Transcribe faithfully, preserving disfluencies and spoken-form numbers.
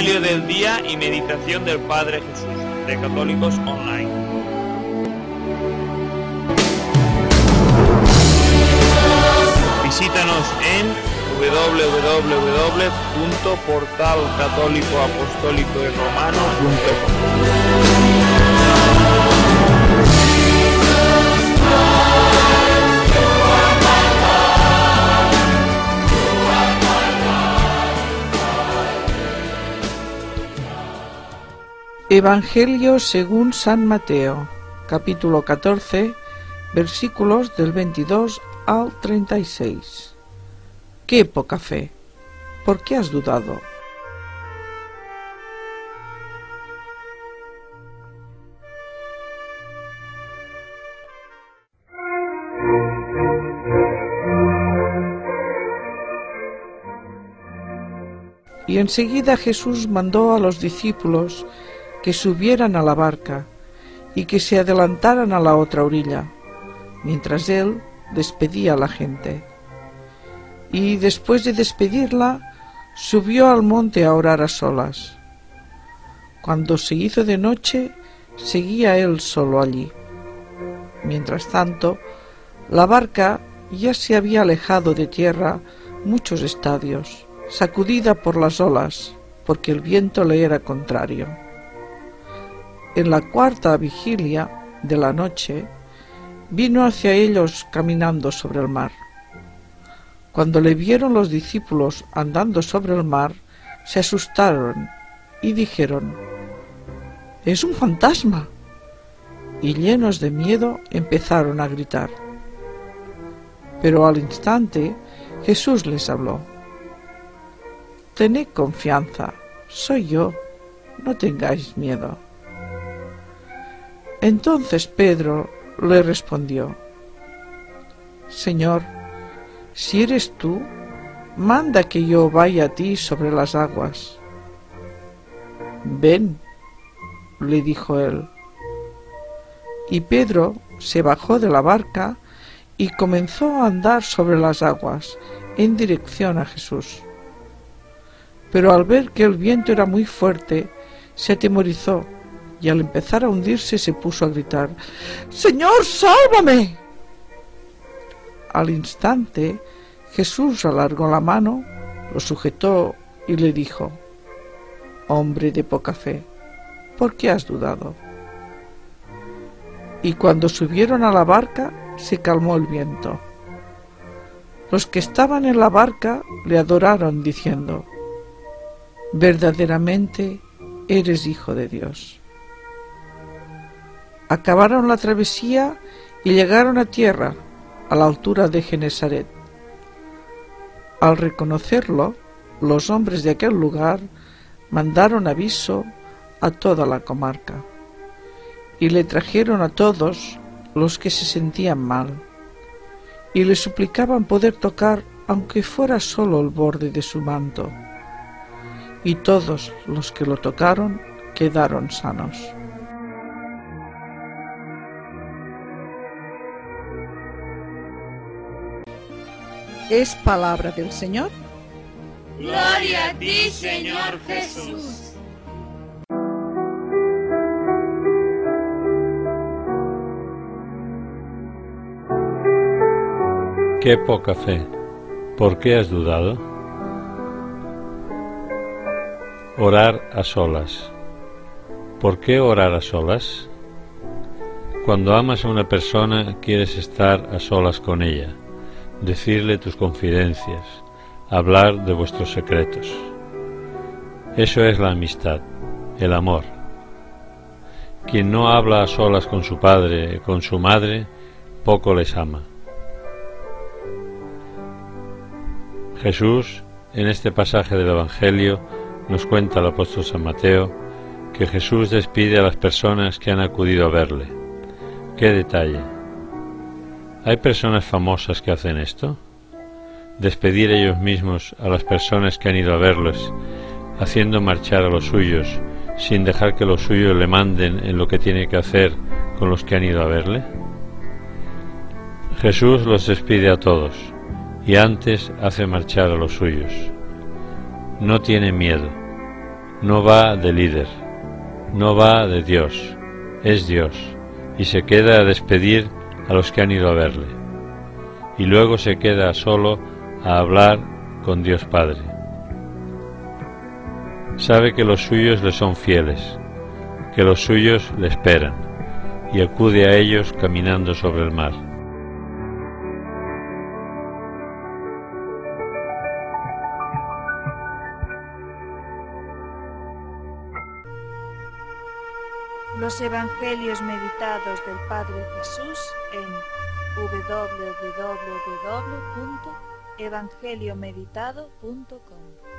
Evangelio del día y meditación del Padre Jesús, de Católicos Online. Visítanos en doble u doble u doble u punto portal católico apostólico y romano punto com. Evangelio según San Mateo, capítulo catorce, versículos del veintidós al treinta y seis. ¡Qué poca fe! ¿Por qué has dudado? Y enseguida Jesús mandó a los discípulos que subieran a la barca y que se adelantaran a la otra orilla, mientras él despedía a la gente. Y después de despedirla, subió al monte a orar a solas. Cuando se hizo de noche, seguía él solo allí. Mientras tanto, la barca ya se había alejado de tierra muchos estadios, sacudida por las olas, porque el viento le era contrario. En la cuarta vigilia de la noche, vino hacia ellos caminando sobre el mar. Cuando le vieron los discípulos andando sobre el mar, se asustaron y dijeron: «¡Es un fantasma!» Y llenos de miedo empezaron a gritar. Pero al instante Jesús les habló: «Tened confianza, soy yo, no tengáis miedo». Entonces Pedro le respondió: «Señor, si eres tú, manda que yo vaya a ti sobre las aguas». «Ven», le dijo él. Y Pedro se bajó de la barca y comenzó a andar sobre las aguas en dirección a Jesús. Pero al ver que el viento era muy fuerte, se atemorizó y al empezar a hundirse se puso a gritar: «¡Señor, sálvame!». Al instante Jesús alargó la mano, lo sujetó y le dijo: «Hombre de poca fe, ¿por qué has dudado?». Y cuando subieron a la barca se calmó el viento. Los que estaban en la barca le adoraron diciendo: «Verdaderamente eres Hijo de Dios». Acabaron la travesía y llegaron a tierra, a la altura de Genesaret. Al reconocerlo, los hombres de aquel lugar mandaron aviso a toda la comarca, y le trajeron a todos los que se sentían mal, y le suplicaban poder tocar, aunque fuera solo el borde de su manto. Y todos los que lo tocaron quedaron sanos. Es palabra del Señor. Gloria a ti, Señor Jesús. Qué poca fe. ¿Por qué has dudado? Orar a solas. ¿Por qué orar a solas? Cuando amas a una persona, quieres estar a solas con ella, decirle tus confidencias, hablar de vuestros secretos. Eso es la amistad, el amor. Quien no habla a solas con su padre, con su madre, poco les ama. Jesús, en este pasaje del Evangelio, nos cuenta el apóstol San Mateo que Jesús despide a las personas que han acudido a verle. ¡Qué detalle! ¿Hay personas famosas que hacen esto? Despedir ellos mismos a las personas que han ido a verlos, haciendo marchar a los suyos, sin dejar que los suyos le manden en lo que tiene que hacer con los que han ido a verle. Jesús los despide a todos, y antes hace marchar a los suyos. No tiene miedo. no va de líder, no va de Dios, es Dios, y se queda a despedir a los que han ido a verle, y luego se queda solo a hablar con Dios Padre. Sabe que los suyos le son fieles, que los suyos le esperan, y acude a ellos caminando sobre el mar. Los Evangelios meditados del Padre Jesús en w w w punto evangeliomeditado punto com.